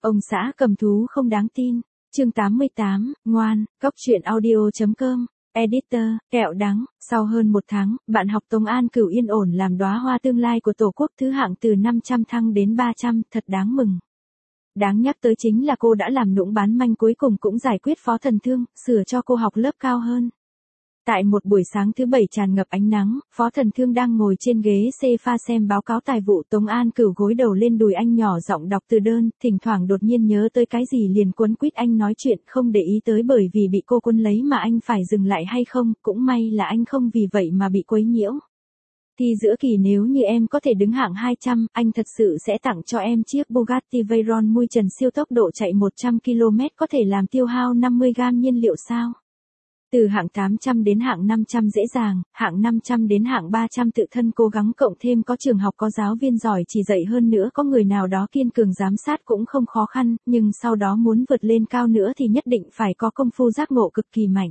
Ông xã cầm thú không đáng tin. Chương 88, ngoan, Cóc truyện audio.com. Editor, kẹo đắng. Sau hơn một tháng, bạn học Tống An Cửu yên ổn làm đóa hoa tương lai của Tổ quốc thứ hạng từ 500 thăng đến 300, thật đáng mừng. Đáng nhắc tới chính là cô đã làm nũng bán manh cuối cùng cũng giải quyết Phó Thần Thương, sửa cho cô học lớp cao hơn. Tại một buổi sáng thứ bảy tràn ngập ánh nắng, Phó Thần Thương đang ngồi trên ghế sofa xem báo cáo tài vụ. Tống An Cửu gối đầu lên đùi anh nhỏ giọng đọc từ đơn, thỉnh thoảng đột nhiên nhớ tới cái gì liền quấn quýt anh nói chuyện, không để ý tới bởi vì bị cô quấn lấy mà anh phải dừng lại hay không, cũng may là anh không vì vậy mà bị quấy nhiễu. Thì giữa kỳ nếu như em có thể đứng hạng 200, anh thật sự sẽ tặng cho em chiếc Bugatti Veyron mui trần siêu tốc độ chạy 100 km có thể làm tiêu hao 50 gam nhiên liệu sao. Từ hạng 800 đến hạng 500 dễ dàng, hạng 500 đến hạng 300 tự thân cố gắng cộng thêm có trường học có giáo viên giỏi chỉ dạy hơn nữa có người nào đó kiên cường giám sát cũng không khó khăn, nhưng sau đó muốn vượt lên cao nữa thì nhất định phải có công phu giác ngộ cực kỳ mạnh.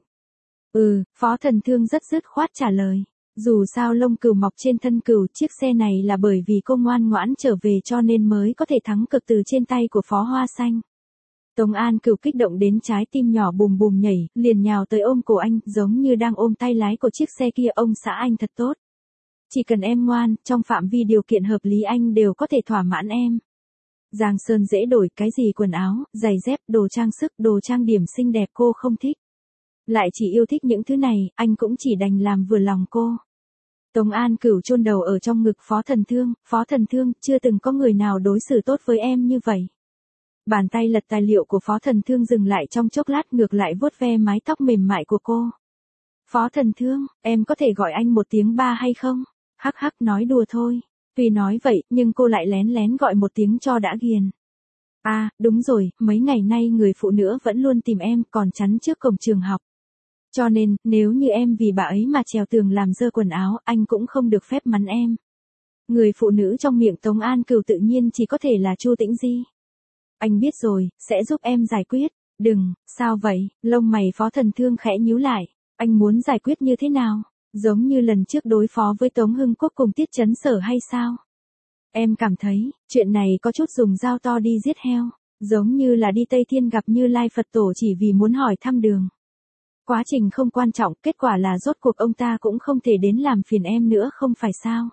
Phó Thần Thương rất dứt khoát trả lời. Dù sao lông cừu mọc trên thân cừu, chiếc xe này là bởi vì cô ngoan ngoãn trở về cho nên mới có thể thắng cực từ trên tay của Phó Hoa Xanh. Tống An Cửu kích động đến trái tim nhỏ bùm bùm nhảy, liền nhào tới ôm cổ anh, giống như đang ôm tay lái của chiếc xe kia. Ông xã anh thật tốt. Chỉ cần em ngoan, trong phạm vi điều kiện hợp lý anh đều có thể thỏa mãn em. Giang Sơn dễ đổi, cái gì quần áo, giày dép, đồ trang sức, đồ trang điểm xinh đẹp cô không thích. Lại chỉ yêu thích những thứ này, anh cũng chỉ đành làm vừa lòng cô. Tống An Cửu chôn đầu ở trong ngực Phó Thần Thương, chưa từng có người nào đối xử tốt với em như vậy. Bàn tay lật tài liệu của Phó Thần Thương dừng lại trong chốc lát ngược lại vuốt ve mái tóc mềm mại của cô. Phó Thần Thương, em có thể gọi anh một tiếng ba hay không? Hắc hắc nói đùa thôi. Tuy nói vậy, nhưng cô lại lén lén gọi một tiếng cho đã ghiền. À, đúng rồi, mấy ngày nay người phụ nữ vẫn luôn tìm em còn chắn trước cổng trường học. Cho nên, nếu như em vì bà ấy mà trèo tường làm dơ quần áo, anh cũng không được phép mắng em. Người phụ nữ trong miệng Tống An Cửu tự nhiên chỉ có thể là Chu Tĩnh Di. Anh biết rồi, sẽ giúp em giải quyết. Đừng, sao vậy? Lông mày Phó Thần Thương khẽ nhíu lại. Anh muốn giải quyết như thế nào? Giống như lần trước đối phó với Tống Hưng Quốc cùng Tiết Chấn Sở hay sao? Em cảm thấy, chuyện này có chút dùng dao to đi giết heo. Giống như là đi Tây Thiên gặp Như Lai Phật Tổ chỉ vì muốn hỏi thăm đường. Quá trình không quan trọng, kết quả là rốt cuộc ông ta cũng không thể đến làm phiền em nữa không phải sao?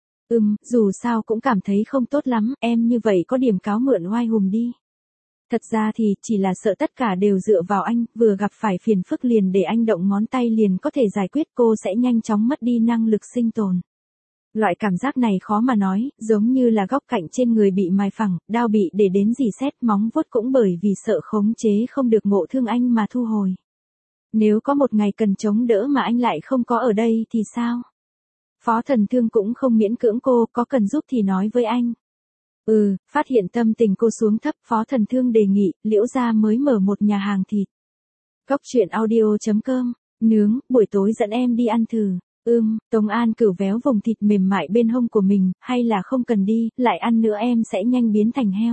Dù sao cũng cảm thấy không tốt lắm, em như vậy có điểm cáo mượn oai hùng đi. Thật ra thì, chỉ là sợ tất cả đều dựa vào anh, vừa gặp phải phiền phức liền để anh động ngón tay liền có thể giải quyết, cô sẽ nhanh chóng mất đi năng lực sinh tồn. Loại cảm giác này khó mà nói, giống như là góc cạnh trên người bị mài phẳng, đao bị để đến rỉ sét, móng vuốt cũng bởi vì sợ khống chế không được ngộ thương anh mà thu hồi. Nếu có một ngày cần chống đỡ mà anh lại không có ở đây thì sao? Phó Thần Thương cũng không miễn cưỡng cô, có cần giúp thì nói với anh. Phát hiện tâm tình cô xuống thấp, Phó Thần Thương đề nghị, Liễu gia mới mở một nhà hàng thịt. Cóc truyện audio.com, nướng, buổi tối dẫn em đi ăn thử. Tống An Cửu véo vùng thịt mềm mại bên hông của mình, hay là không cần đi, lại ăn nữa em sẽ nhanh biến thành heo.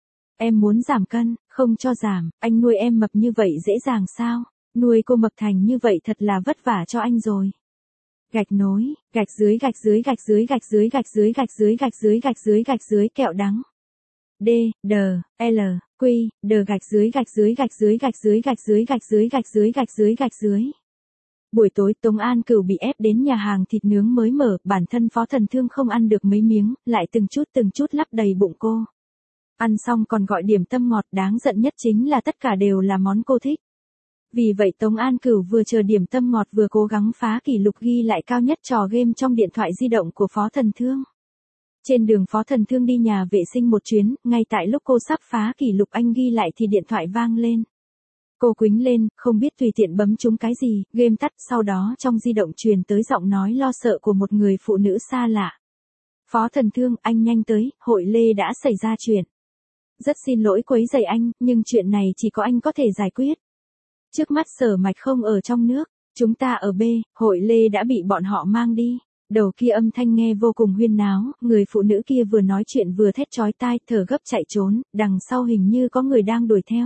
Em muốn giảm cân, không cho giảm, anh nuôi em mập như vậy dễ dàng sao? Nuôi cô mập thành như vậy thật là vất vả cho anh rồi. Gạch nối, gạch dưới gạch dưới gạch dưới gạch dưới gạch dưới gạch dưới gạch dưới gạch dưới gạch dưới kẹo đắng. D, D, L, Q, D gạch dưới gạch dưới gạch dưới gạch dưới gạch dưới gạch dưới gạch dưới gạch dưới gạch dưới. Buổi tối Tống An Cửu bị ép đến nhà hàng thịt nướng mới mở, bản thân Phó Thần Thương không ăn được mấy miếng, lại từng chút lắp đầy bụng cô. Ăn xong còn gọi điểm tâm ngọt, đáng giận nhất chính là tất cả đều là món cô thích. Vì vậy Tống An Cửu vừa chờ điểm tâm ngọt vừa cố gắng phá kỷ lục ghi lại cao nhất trò game trong điện thoại di động của Phó Thần Thương. Trên đường Phó Thần Thương đi nhà vệ sinh một chuyến, ngay tại lúc cô sắp phá kỷ lục anh ghi lại thì điện thoại vang lên. Cô quýnh lên, không biết tùy tiện bấm trúng cái gì, game tắt, sau đó trong di động truyền tới giọng nói lo sợ của một người phụ nữ xa lạ. Phó Thần Thương, anh nhanh tới, hội Lê đã xảy ra chuyện. Rất xin lỗi quấy rầy anh, nhưng chuyện này chỉ có anh có thể giải quyết. Trước mắt Sở Mạch không ở trong nước, chúng ta ở B, hội Lê đã bị bọn họ mang đi. Đầu kia âm thanh nghe vô cùng huyên náo, người phụ nữ kia vừa nói chuyện vừa thét chói tai, thở gấp chạy trốn, đằng sau hình như có người đang đuổi theo.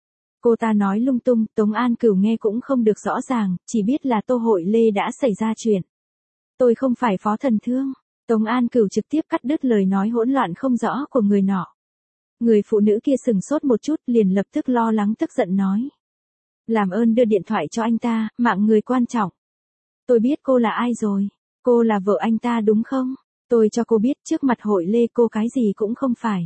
Cô ta nói lung tung, Tống An Cửu nghe cũng không được rõ ràng, chỉ biết là Tô Hội Lê đã xảy ra chuyện. Tôi không phải Phó Thần Thương. Tống An Cửu trực tiếp cắt đứt lời nói hỗn loạn không rõ của người nọ. Người phụ nữ kia sừng sốt một chút liền lập tức lo lắng tức giận nói. Làm ơn đưa điện thoại cho anh ta, mạng người quan trọng. Tôi biết cô là ai rồi. Cô là vợ anh ta đúng không? Tôi cho cô biết trước mặt Hội Lê cô cái gì cũng không phải.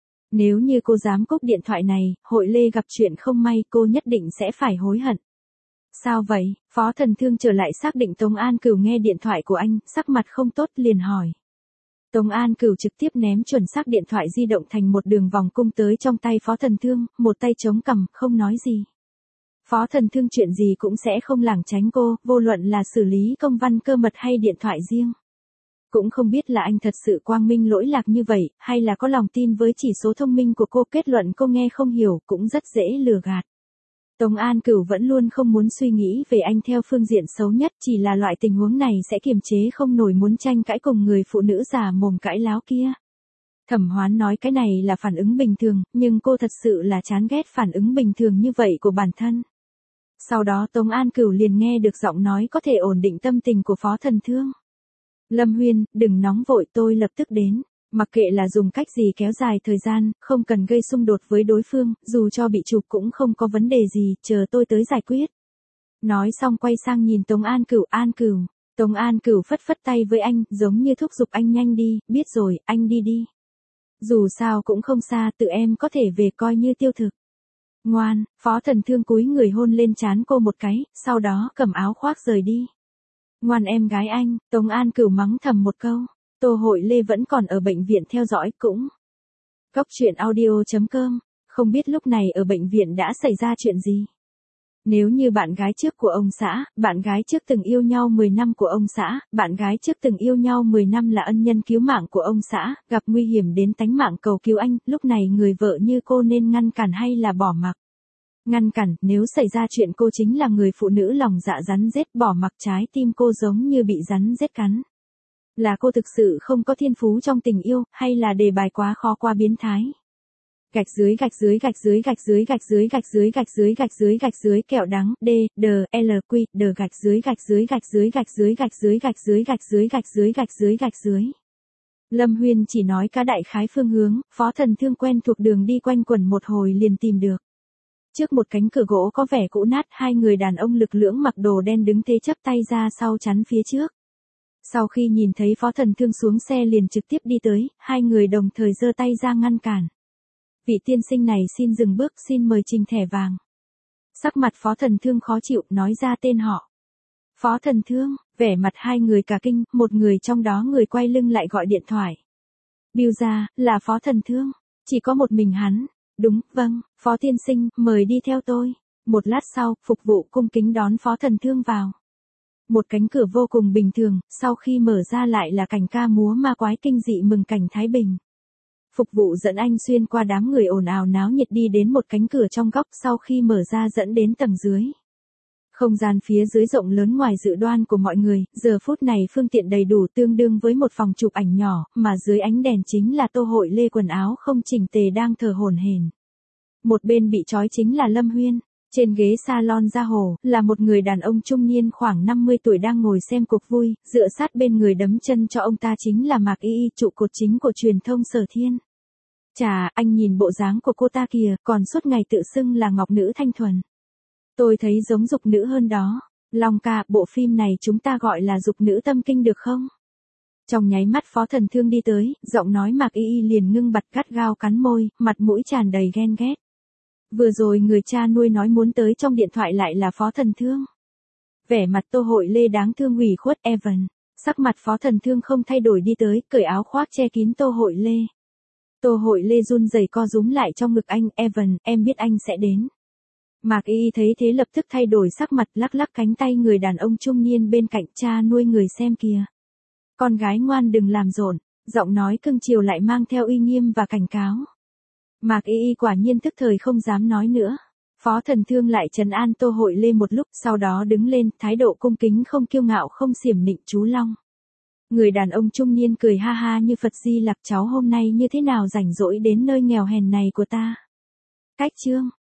Nếu như cô dám cúp điện thoại này, Hội Lê gặp chuyện không may cô nhất định sẽ phải hối hận. Sao vậy? Phó Thần Thương trở lại xác định Tống An Cửu nghe điện thoại của anh, sắc mặt không tốt liền hỏi. Tống An Cửu trực tiếp ném chuẩn xác điện thoại di động thành một đường vòng cung tới trong tay Phó Thần Thương, một tay chống cằm, không nói gì. Phó Thần Thương chuyện gì cũng sẽ không lảng tránh cô, vô luận là xử lý công văn cơ mật hay điện thoại riêng. Cũng không biết là anh thật sự quang minh lỗi lạc như vậy, hay là có lòng tin với chỉ số thông minh của cô, kết luận cô nghe không hiểu, cũng rất dễ lừa gạt. Tống An Cửu vẫn luôn không muốn suy nghĩ về anh theo phương diện xấu nhất, chỉ là loại tình huống này sẽ kiềm chế không nổi muốn tranh cãi cùng người phụ nữ già mồm cãi láo kia. Thẩm Hoán nói cái này là phản ứng bình thường, nhưng cô thật sự là chán ghét phản ứng bình thường như vậy của bản thân. Sau đó Tống An Cửu liền nghe được giọng nói có thể ổn định tâm tình của Phó Thần Thương. Lâm Huyên, đừng nóng vội, tôi lập tức đến. Mặc kệ là dùng cách gì kéo dài thời gian, không cần gây xung đột với đối phương, dù cho bị chụp cũng không có vấn đề gì, chờ tôi tới giải quyết. Nói xong quay sang nhìn Tống An Cửu, An Cửu. Tống An Cửu phất phất tay với anh, giống như thúc giục anh nhanh đi, biết rồi, anh đi đi. Dù sao cũng không xa, tự em có thể về coi như tiêu thực. Ngoan, Phó Thần Thương cúi người hôn lên trán cô một cái, sau đó cầm áo khoác rời đi. Ngoan em gái anh, Tống An Cửu mắng thầm một câu. Tô Hội Lê vẫn còn ở bệnh viện theo dõi cũng. Cóc truyện audio.com, không biết lúc này ở bệnh viện đã xảy ra chuyện gì. Nếu như bạn gái trước của ông xã, bạn gái trước từng yêu nhau 10 năm của ông xã, bạn gái trước từng yêu nhau 10 năm là ân nhân cứu mạng của ông xã, gặp nguy hiểm đến tánh mạng cầu cứu anh, lúc này người vợ như cô nên ngăn cản hay là bỏ mặc? Ngăn cản, nếu xảy ra chuyện cô chính là người phụ nữ lòng dạ rắn rết, bỏ mặc trái tim cô giống như bị rắn rết cắn. Là cô thực sự không có thiên phú trong tình yêu, hay là đề bài quá khó qua biến thái? Gạch dưới gạch dưới gạch dưới gạch dưới gạch dưới gạch dưới gạch dưới gạch dưới gạch dưới kẹo đắng D D L Q D gạch dưới gạch dưới gạch dưới gạch dưới gạch dưới gạch dưới gạch dưới gạch dưới gạch dưới gạch dưới. Lâm Huyên chỉ nói cả đại khái phương hướng, Phó Thần Thương quen thuộc đường đi quanh quẩn một hồi liền tìm được. Trước một cánh cửa gỗ có vẻ cũ nát, hai người đàn ông lực lưỡng mặc đồ đen đứng thế chấp tay ra sau chắn phía trước. Sau khi nhìn thấy Phó Thần Thương xuống xe liền trực tiếp đi tới, hai người đồng thời giơ tay ra ngăn cản. Vị tiên sinh này xin dừng bước, xin mời trình thẻ vàng. Sắc mặt Phó Thần Thương khó chịu, nói ra tên họ. Phó Thần Thương, vẻ mặt hai người cả kinh, một người trong đó người quay lưng lại gọi điện thoại. Bill ra, là Phó Thần Thương, chỉ có một mình hắn. Đúng, vâng, Phó tiên sinh, mời đi theo tôi. Một lát sau, phục vụ cung kính đón Phó Thần Thương vào. Một cánh cửa vô cùng bình thường, sau khi mở ra lại là cảnh ca múa ma quái kinh dị mừng cảnh Thái Bình. Phục vụ dẫn anh xuyên qua đám người ồn ào náo nhiệt đi đến một cánh cửa trong góc, sau khi mở ra dẫn đến tầng dưới. Không gian phía dưới rộng lớn ngoài dự đoán của mọi người, giờ phút này phương tiện đầy đủ tương đương với một phòng chụp ảnh nhỏ, mà dưới ánh đèn chính là Tô Hội Lê quần áo không chỉnh tề đang thở hổn hển. Một bên bị trói chính là Lâm Huyên. Trên ghế salon da hồ, là một người đàn ông trung niên khoảng 50 tuổi đang ngồi xem cuộc vui, dựa sát bên người đấm chân cho ông ta chính là Mạc Y Y, trụ cột chính của truyền thông Sở Thiên. Chà, anh nhìn bộ dáng của cô ta kìa, còn suốt ngày tự xưng là ngọc nữ thanh thuần. Tôi thấy giống dục nữ hơn đó. Long ca, bộ phim này chúng ta gọi là dục nữ tâm kinh được không? Trong nháy mắt Phó Thần Thương đi tới, giọng nói Mạc Y Y liền ngưng bặt gắt gao cắn môi, mặt mũi tràn đầy ghen ghét. Vừa rồi người cha nuôi nói muốn tới trong điện thoại lại là Phó Thần Thương. Vẻ mặt Tô Hội Lê đáng thương ủy khuất Evan. Sắc mặt Phó Thần Thương không thay đổi đi tới, cởi áo khoác che kín Tô Hội Lê. Tô Hội Lê run rẩy co rúm lại trong ngực anh, Evan, em biết anh sẽ đến. Mạc Y thấy thế lập tức thay đổi sắc mặt, lắc lắc cánh tay người đàn ông trung niên bên cạnh, cha nuôi người xem kìa. Con gái ngoan đừng làm rộn, giọng nói cưng chiều lại mang theo uy nghiêm và cảnh cáo. Mạc Y quả nhiên tức thời không dám nói nữa. Phó Thần Thương lại trấn an Tô Hội Lê một lúc, sau đó đứng lên, thái độ cung kính không kiêu ngạo không xiểm nịnh chú Long. Người đàn ông trung niên cười ha ha như Phật Di Lặc, cháu hôm nay như thế nào rảnh rỗi đến nơi nghèo hèn này của ta. Cách chương